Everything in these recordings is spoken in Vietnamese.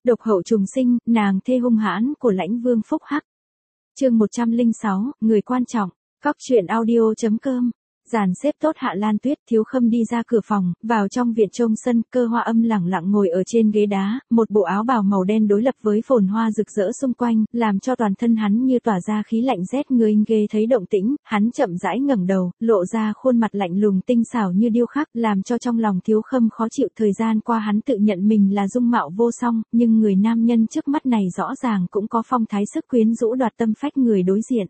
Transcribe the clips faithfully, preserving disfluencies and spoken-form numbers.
Độc hậu trùng sinh, nàng thê hung hãn của Lãnh Vương Phúc Hắc. Chương một trăm lẻ sáu, người quan trọng. Cóc truyện audio chấm com. Dàn xếp tốt Hạ Lan Tuyết, Thiếu Khâm đi ra cửa phòng, vào trong viện trông sân, Cơ Hoa Âm lẳng lặng ngồi ở trên ghế đá, một bộ áo bào màu đen đối lập với phồn hoa rực rỡ xung quanh, làm cho toàn thân hắn như tỏa ra khí lạnh rét người ghê thấy động tĩnh, hắn chậm rãi ngẩng đầu, lộ ra khuôn mặt lạnh lùng tinh xảo như điêu khắc, làm cho trong lòng Thiếu Khâm khó chịu. Thời gian qua hắn tự nhận mình là dung mạo vô song, nhưng người nam nhân trước mắt này rõ ràng cũng có phong thái sức quyến rũ đoạt tâm phách người đối diện.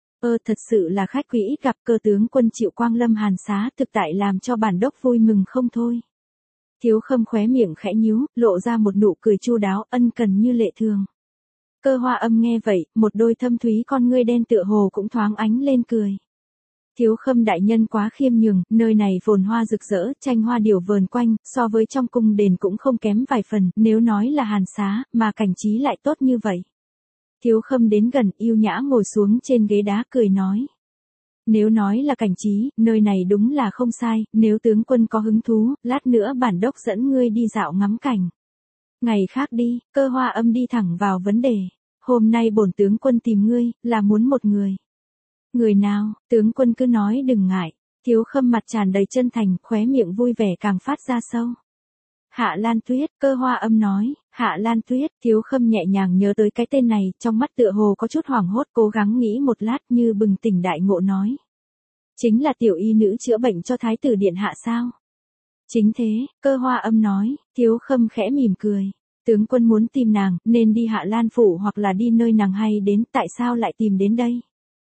Ơ thật sự là khách quý ít gặp, Cơ tướng quân chịu quang lâm Hàn Xá, thực tại làm cho bản đốc vui mừng không thôi. Thiếu Khâm khóe miệng khẽ nhíu, lộ ra một nụ cười chu đáo, ân cần như lệ thường. Cơ Hoa Âm nghe vậy, một đôi thâm thúy con ngươi đen tựa hồ cũng thoáng ánh lên cười. Thiếu Khâm đại nhân quá khiêm nhường, nơi này phồn hoa rực rỡ, tranh hoa điều vờn quanh, so với trong cung đền cũng không kém vài phần, nếu nói là Hàn Xá, mà cảnh trí lại tốt như vậy. Thiếu Khâm đến gần, yêu nhã ngồi xuống trên ghế đá cười nói. Nếu nói là cảnh trí, nơi này đúng là không sai, nếu tướng quân có hứng thú, lát nữa bản đốc dẫn ngươi đi dạo ngắm cảnh. Ngày khác đi, Cơ Hoa Âm đi thẳng vào vấn đề. Hôm nay bổn tướng quân tìm ngươi, là muốn một người. Người nào, tướng quân cứ nói đừng ngại. Thiếu Khâm mặt tràn đầy chân thành, khóe miệng vui vẻ càng phát ra sâu. Hạ Lan Tuyết, Cơ Hoa Âm nói. Hạ Lan Tuyết, Thiếu Khâm nhẹ nhàng nhớ tới cái tên này, trong mắt tựa hồ có chút hoảng hốt, cố gắng nghĩ một lát như bừng tỉnh đại ngộ nói. Chính là tiểu y nữ chữa bệnh cho thái tử điện hạ sao? Chính thế, Cơ Hoa Âm nói. Thiếu Khâm khẽ mỉm cười. Tướng quân muốn tìm nàng, nên đi Hạ Lan phủ hoặc là đi nơi nàng hay đến, tại sao lại tìm đến đây?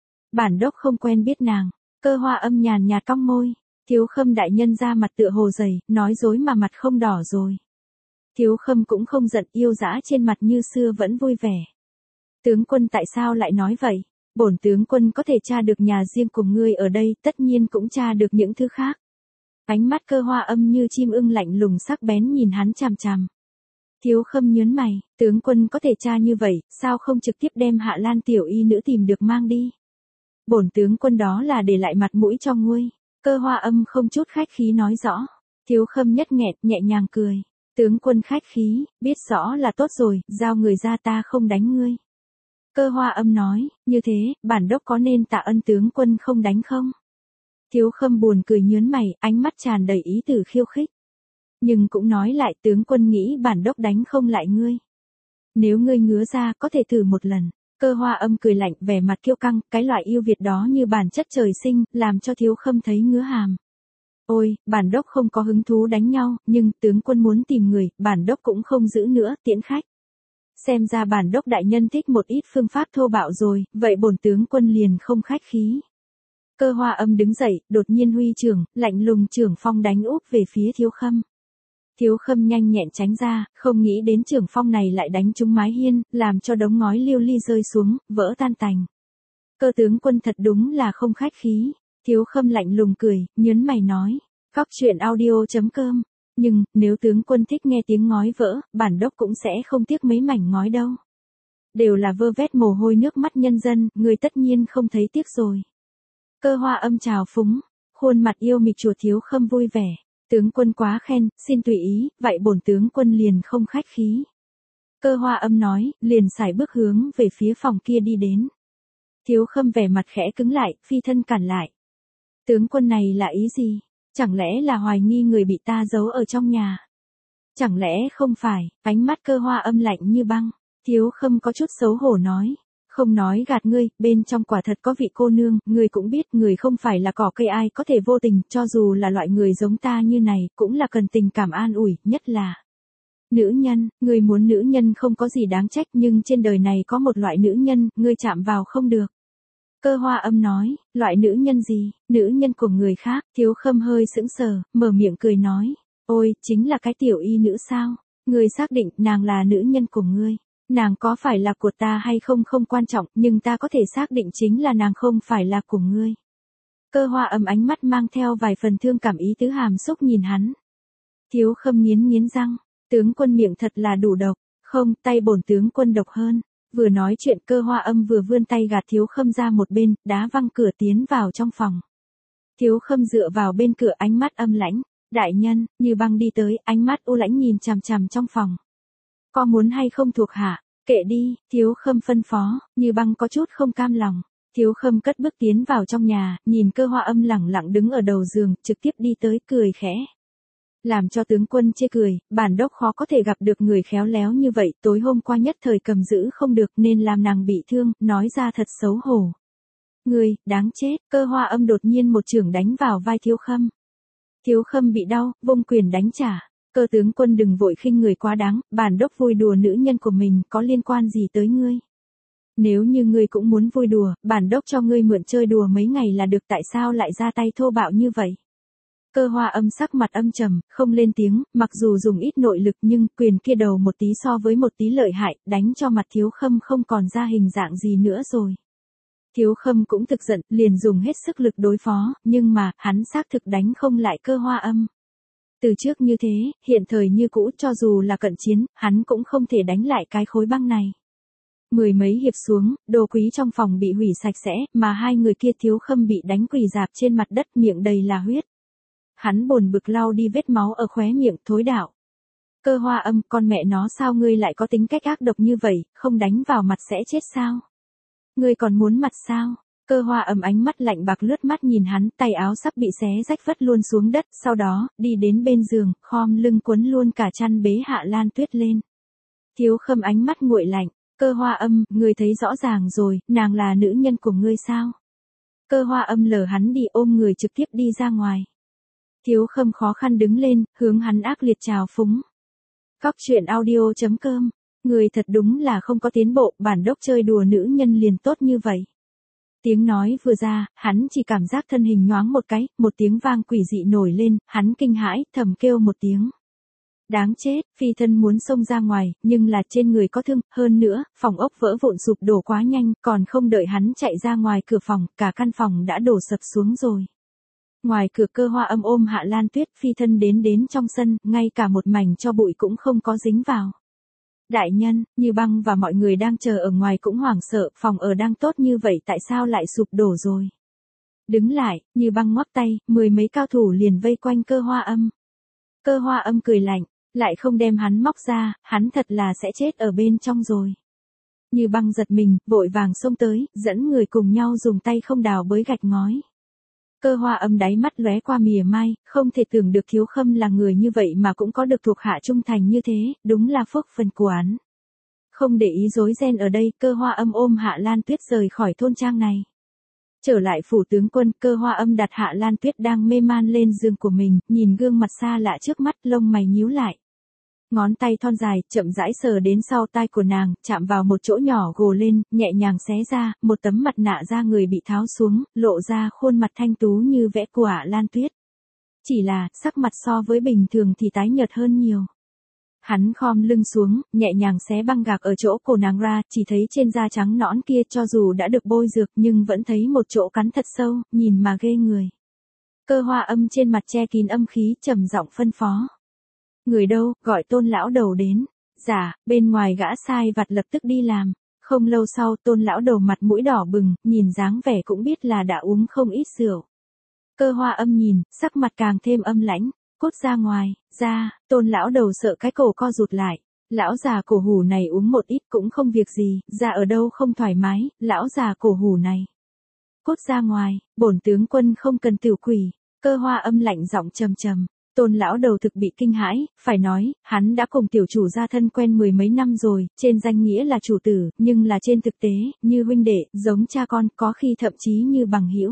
Bản đốc không quen biết nàng. Cơ Hoa Âm nhàn nhạt cong môi. Thiếu Khâm đại nhân ra mặt tựa hồ dày, nói dối mà mặt không đỏ rồi. Thiếu Khâm cũng không giận, yêu dã trên mặt như xưa vẫn vui vẻ. Tướng quân tại sao lại nói vậy? Bổn tướng quân có thể tra được nhà riêng của ngươi ở đây, tất nhiên cũng tra được những thứ khác. Ánh mắt Cơ Hoa Âm như chim ưng lạnh lùng sắc bén nhìn hắn chằm chằm. Thiếu Khâm nhớn mày, tướng quân có thể tra như vậy, sao không trực tiếp đem Hạ Lan tiểu y nữ tìm được mang đi? Bổn tướng quân đó là để lại mặt mũi cho ngươi. Cơ Hoa Âm không chút khách khí nói rõ. Thiếu Khâm nhất nghẹt, nhẹ nhàng cười. Tướng quân khách khí, biết rõ là tốt rồi, giao người ra ta không đánh ngươi. Cơ Hoa Âm nói, như thế, bản đốc có nên tạ ân tướng quân không đánh không? Thiếu Khâm buồn cười nhớn mày, ánh mắt tràn đầy ý tử khiêu khích. Nhưng cũng nói lại, tướng quân nghĩ bản đốc đánh không lại ngươi. Nếu ngươi ngứa ra, có thể thử một lần. Cơ Hoa Âm cười lạnh, vẻ mặt kiêu căng, cái loại yêu Việt đó như bản chất trời sinh, làm cho Thiếu Khâm thấy ngứa hàm. Ôi, bản đốc không có hứng thú đánh nhau, nhưng tướng quân muốn tìm người, bản đốc cũng không giữ nữa, tiễn khách. Xem ra bản đốc đại nhân thích một ít phương pháp thô bạo rồi, vậy bổn tướng quân liền không khách khí. Cơ Hoa Âm đứng dậy, đột nhiên huy trưởng, lạnh lùng trưởng phong đánh úp về phía Thiếu Khâm. Thiếu Khâm nhanh nhẹn tránh ra, không nghĩ đến trưởng phong này lại đánh trúng mái hiên, làm cho đống ngói liêu ly rơi xuống, vỡ tan tành. Cơ tướng quân thật đúng là không khách khí. Thiếu Khâm lạnh lùng cười, nhớn mày nói. Cóc truyện audio chấm com. Nhưng, nếu tướng quân thích nghe tiếng ngói vỡ, bản đốc cũng sẽ không tiếc mấy mảnh ngói đâu. Đều là vơ vét mồ hôi nước mắt nhân dân, người tất nhiên không thấy tiếc rồi. Cơ Hoa Âm trào phúng, khuôn mặt yêu mịch chùa Thiếu Khâm vui vẻ. Tướng quân quá khen, xin tùy ý, vậy bổn tướng quân liền không khách khí. Cơ Hoa Âm nói, liền sải bước hướng về phía phòng kia đi đến. Thiếu Khâm vẻ mặt khẽ cứng lại, phi thân cản lại. Tướng quân này là ý gì? Chẳng lẽ là hoài nghi người bị ta giấu ở trong nhà? Chẳng lẽ không phải? Ánh mắt Cơ Hoa Âm lạnh như băng. Thiếu Khâm có chút xấu hổ nói. Không nói gạt ngươi, bên trong quả thật có vị cô nương, ngươi cũng biết người không phải là cỏ cây ai có thể vô tình, cho dù là loại người giống ta như này, cũng là cần tình cảm an ủi, nhất là nữ nhân, ngươi muốn nữ nhân không có gì đáng trách nhưng trên đời này có một loại nữ nhân, ngươi chạm vào không được. Cơ Hoa Âm nói, loại nữ nhân gì, nữ nhân của người khác, Thiếu Khâm hơi sững sờ, mở miệng cười nói, ôi, chính là cái tiểu y nữ sao, ngươi xác định nàng là nữ nhân của ngươi. Nàng có phải là của ta hay không không quan trọng, nhưng ta có thể xác định chính là nàng không phải là của ngươi. Cơ Hoa Âm ánh mắt mang theo vài phần thương cảm ý tứ hàm xúc nhìn hắn. Thiếu Khâm nghiến nghiến răng, tướng quân miệng thật là đủ độc, không, tay bổn tướng quân độc hơn. Vừa nói chuyện Cơ Hoa Âm vừa vươn tay gạt Thiếu Khâm ra một bên, đá văng cửa tiến vào trong phòng. Thiếu Khâm dựa vào bên cửa ánh mắt âm lãnh, đại nhân, như băng đi tới, ánh mắt u lãnh nhìn chằm chằm trong phòng. Có muốn hay không thuộc hạ? Kệ đi, Thiếu Khâm phân phó, Như Băng có chút không cam lòng. Thiếu Khâm cất bước tiến vào trong nhà, nhìn Cơ Hoa Âm lẳng lặng đứng ở đầu giường, trực tiếp đi tới cười khẽ. Làm cho tướng quân chê cười, bản đốc khó có thể gặp được người khéo léo như vậy, tối hôm qua nhất thời cầm giữ không được nên làm nàng bị thương, nói ra thật xấu hổ. Người, đáng chết, Cơ Hoa Âm đột nhiên một chưởng đánh vào vai Thiếu Khâm. Thiếu Khâm bị đau, vung quyền đánh trả. Cơ tướng quân đừng vội khinh người quá đáng, bản đốc vui đùa nữ nhân của mình có liên quan gì tới ngươi. Nếu như ngươi cũng muốn vui đùa, bản đốc cho ngươi mượn chơi đùa mấy ngày là được, tại sao lại ra tay thô bạo như vậy. Cơ Hoa Âm sắc mặt âm trầm, không lên tiếng, mặc dù dùng ít nội lực nhưng quyền kia đầu một tí so với một tí lợi hại, đánh cho mặt Thiếu Khâm không còn ra hình dạng gì nữa rồi. Thiếu Khâm cũng thực giận, liền dùng hết sức lực đối phó, nhưng mà, hắn xác thực đánh không lại Cơ Hoa Âm. Từ trước như thế, hiện thời như cũ, cho dù là cận chiến, hắn cũng không thể đánh lại cái khối băng này. Mười mấy hiệp xuống, đồ quý trong phòng bị hủy sạch sẽ, mà hai người kia Thiếu Khâm bị đánh quỳ rạp trên mặt đất, miệng đầy là huyết. Hắn bồn bực lau đi vết máu ở khóe miệng, thối đạo. Cơ Hoa Âm, con mẹ nó sao ngươi lại có tính cách ác độc như vậy, không đánh vào mặt sẽ chết sao? Ngươi còn muốn mặt sao? Cơ Hoa Âm ánh mắt lạnh bạc lướt mắt nhìn hắn, tay áo sắp bị xé rách vất luôn xuống đất, sau đó, đi đến bên giường, khom lưng quấn luôn cả chăn bế Hạ Lan Tuyết lên. Thiếu Khâm ánh mắt nguội lạnh, Cơ Hoa Âm, ngươi thấy rõ ràng rồi, nàng là nữ nhân của ngươi sao? Cơ Hoa Âm lờ hắn đi, ôm người trực tiếp đi ra ngoài. Thiếu Khâm khó khăn đứng lên, hướng hắn ác liệt chào phúng. Cóc truyện audio chấm com, người thật đúng là không có tiến bộ, bản đốc chơi đùa nữ nhân liền tốt như vậy. Tiếng nói vừa ra, hắn chỉ cảm giác thân hình nhoáng một cái, một tiếng vang quỷ dị nổi lên, hắn kinh hãi, thầm kêu một tiếng. Đáng chết, phi thân muốn xông ra ngoài, nhưng là trên người có thương, hơn nữa, phòng ốc vỡ vụn sụp đổ quá nhanh, còn không đợi hắn chạy ra ngoài cửa phòng, cả căn phòng đã đổ sập xuống rồi. Ngoài cửa Cơ Hoa Âm ôm Hạ Lan Tuyết, phi thân đến đến trong sân, ngay cả một mảnh cho bụi cũng không có dính vào. Đại nhân, Như Băng và mọi người đang chờ ở ngoài cũng hoảng sợ, phòng ở đang tốt như vậy tại sao lại sụp đổ rồi. Đứng lại, Như Băng ngoắc tay, mười mấy cao thủ liền vây quanh Cơ Hoa Âm. Cơ Hoa Âm cười lạnh, lại không đem hắn móc ra, hắn thật là sẽ chết ở bên trong rồi. Như Băng giật mình, vội vàng xông tới, dẫn người cùng nhau dùng tay không đào bới gạch ngói. Cơ Hoa Âm đáy mắt lóe qua mỉa mai, không thể tưởng được Thiếu Khâm là người như vậy mà cũng có được thuộc hạ trung thành như thế, đúng là phúc phần của hắn. Không để ý rối ren ở đây, Cơ Hoa Âm ôm Hạ Lan Tuyết rời khỏi thôn trang này. Trở lại phủ tướng quân, Cơ Hoa Âm đặt Hạ Lan Tuyết đang mê man lên giường của mình, nhìn gương mặt xa lạ trước mắt, lông mày nhíu lại. Ngón tay thon dài, chậm rãi sờ đến sau tai của nàng, chạm vào một chỗ nhỏ gồ lên, nhẹ nhàng xé ra, một tấm mặt nạ da người bị tháo xuống, lộ ra khuôn mặt thanh tú như vẽ của Hạ Lan Tuyết. Chỉ là, sắc mặt so với bình thường thì tái nhợt hơn nhiều. Hắn khom lưng xuống, nhẹ nhàng xé băng gạc ở chỗ cổ nàng ra, chỉ thấy trên da trắng nõn kia cho dù đã được bôi dược nhưng vẫn thấy một chỗ cắn thật sâu, nhìn mà ghê người. Cơ Hoa Âm trên mặt che kín âm khí, trầm giọng phân phó. Người đâu, gọi Tôn lão đầu đến. Dạ, bên ngoài gã sai vặt lập tức đi làm. Không lâu sau, Tôn lão đầu mặt mũi đỏ bừng, nhìn dáng vẻ cũng biết là đã uống không ít rượu. Cơ Hoa Âm nhìn, sắc mặt càng thêm âm lãnh. Cút ra ngoài, ra, Tôn lão đầu sợ cái cổ co rụt lại. Lão già cổ hủ này uống một ít cũng không việc gì, ra ở đâu không thoải mái, lão già cổ hủ này. Cút ra ngoài, bổn tướng quân không cần tiểu quỷ. Cơ Hoa Âm lạnh giọng trầm trầm. Tôn lão đầu thực bị kinh hãi, phải nói, hắn đã cùng tiểu chủ gia thân quen mười mấy năm rồi, trên danh nghĩa là chủ tử, nhưng là trên thực tế, như huynh đệ, giống cha con, có khi thậm chí như bằng hữu.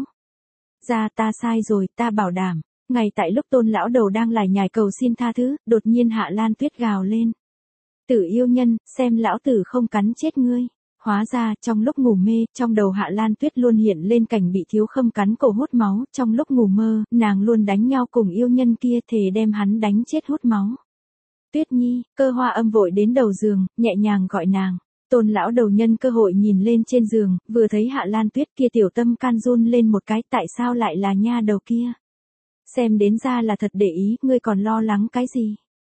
Ra ta sai rồi, ta bảo đảm. Ngay tại lúc Tôn lão đầu đang lải nhải cầu xin tha thứ, đột nhiên Hạ Lan Tuyết gào lên. Tử yêu nhân, xem lão tử không cắn chết ngươi. Hóa ra, trong lúc ngủ mê, trong đầu Hạ Lan Tuyết luôn hiện lên cảnh bị Thiếu Khâm cắn cổ hút máu, trong lúc ngủ mơ, nàng luôn đánh nhau cùng yêu nhân kia, thề đem hắn đánh chết hút máu. Tuyết Nhi, Cơ Hoa Âm vội đến đầu giường, nhẹ nhàng gọi nàng. Tôn lão đầu nhân cơ hội nhìn lên trên giường, vừa thấy Hạ Lan Tuyết kia tiểu tâm can run lên một cái, tại sao lại là nha đầu kia? Xem đến ra là thật để ý, ngươi còn lo lắng cái gì?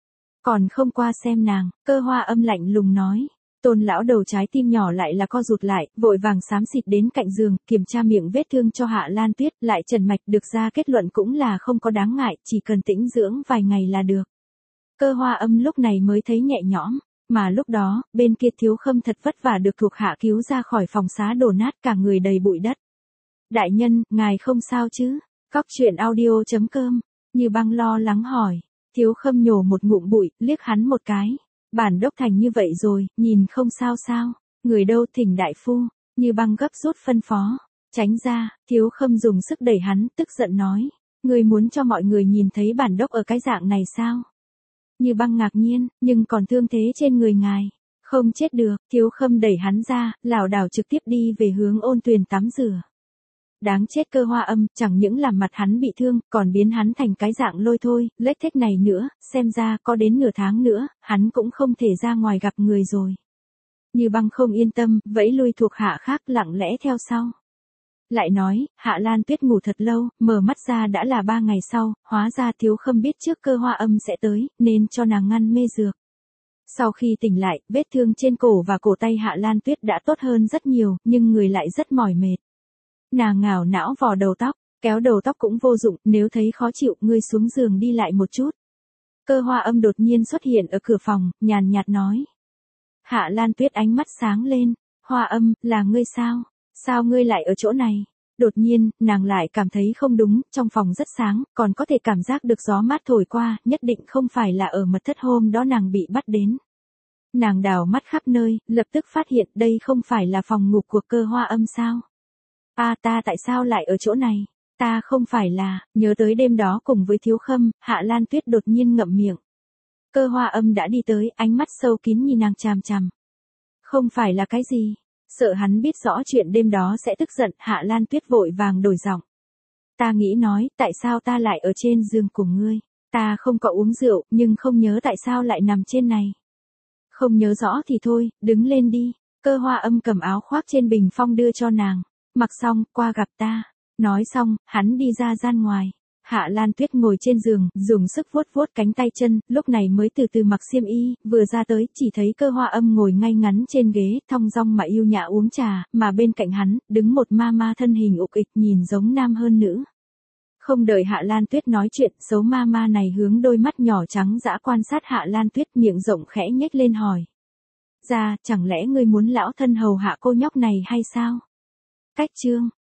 Còn không qua xem nàng, Cơ Hoa Âm lạnh lùng nói. Tôn lão đầu trái tim nhỏ lại là co rụt lại, vội vàng xám xịt đến cạnh giường, kiểm tra miệng vết thương cho Hạ Lan Tuyết, lại trần mạch, được ra kết luận cũng là không có đáng ngại, chỉ cần tĩnh dưỡng vài ngày là được. Cơ Hoa Âm lúc này mới thấy nhẹ nhõm, Mà lúc đó, bên kia Thiếu Khâm thật vất vả được thuộc hạ cứu ra khỏi phòng xá đổ nát cả người đầy bụi đất. Đại nhân, ngài không sao chứ? Cóc truyện audio.com, Như Băng lo lắng hỏi. Thiếu Khâm nhổ một ngụm bụi, liếc hắn một cái. Bản đốc thành như vậy rồi, nhìn không sao sao. Người đâu thỉnh đại phu. Như Băng gấp rút phân phó. Tránh ra, Thiếu Khâm dùng sức đẩy hắn, tức giận nói. Người muốn cho mọi người nhìn thấy bản đốc ở cái dạng này sao? Như Băng ngạc nhiên, nhưng còn thương thế trên người ngài. Không chết được, Thiếu Khâm đẩy hắn ra, lảo đảo trực tiếp đi về hướng ôn tuyền tắm rửa. Đáng chết Cơ Hoa Âm, chẳng những làm mặt hắn bị thương, còn biến hắn thành cái dạng lôi thôi, lếch thếch này nữa, xem ra có đến nửa tháng nữa, hắn cũng không thể ra ngoài gặp người rồi. Như Băng không yên tâm, vẫy lui thuộc hạ khác lặng lẽ theo sau. Lại nói, Hạ Lan Tuyết ngủ thật lâu, mở mắt ra đã là ba ngày sau, hóa ra Thiếu Khâm biết trước Cơ Hoa Âm sẽ tới, nên cho nàng ngăn mê dược. Sau khi tỉnh lại, vết thương trên cổ và cổ tay Hạ Lan Tuyết đã tốt hơn rất nhiều, nhưng người lại rất mỏi mệt. Nàng ngảo não vò đầu tóc, kéo đầu tóc cũng vô dụng, nếu thấy khó chịu, ngươi xuống giường đi lại một chút. Cơ Hoa Âm đột nhiên xuất hiện ở cửa phòng, nhàn nhạt nói. Hạ Lan Tuyết ánh mắt sáng lên, Hoa Âm, là ngươi sao? Sao ngươi lại ở chỗ này? Đột nhiên, nàng lại cảm thấy không đúng, trong phòng rất sáng, còn có thể cảm giác được gió mát thổi qua, nhất định không phải là ở mật thất hôm đó nàng bị bắt đến. Nàng đào mắt khắp nơi, lập tức phát hiện đây không phải là phòng ngủ của Cơ Hoa Âm sao? À ta tại sao lại ở chỗ này? Ta không phải là, nhớ tới đêm đó cùng với Thiếu Khâm, Hạ Lan Tuyết đột nhiên ngậm miệng. Cơ Hoa Âm đã đi tới, ánh mắt sâu kín nhìn nàng chằm chằm. Không phải là cái gì? Sợ hắn biết rõ chuyện đêm đó sẽ tức giận, Hạ Lan Tuyết vội vàng đổi giọng. Ta nghĩ nói, tại sao ta lại ở trên giường cùng ngươi? Ta không có uống rượu, nhưng không nhớ tại sao lại nằm trên này. Không nhớ rõ thì thôi, đứng lên đi. Cơ Hoa Âm cầm áo khoác trên bình phong đưa cho nàng. Mặc xong, qua gặp ta. Nói xong, hắn đi ra gian ngoài. Hạ Lan Tuyết ngồi trên giường, dùng sức vuốt vuốt cánh tay chân, lúc này mới từ từ mặc xiêm y, vừa ra tới, chỉ thấy Cơ Hoa Âm ngồi ngay ngắn trên ghế, thong dong mà yêu nhã uống trà, mà bên cạnh hắn, đứng một ma ma thân hình ục ịch nhìn giống nam hơn nữ. Không đợi Hạ Lan Tuyết nói chuyện, xấu ma ma này hướng đôi mắt nhỏ trắng dã quan sát Hạ Lan Tuyết, miệng rộng khẽ nhếch lên hỏi. Ra, chẳng lẽ ngươi muốn lão thân hầu hạ cô nhóc này hay sao? Cách chương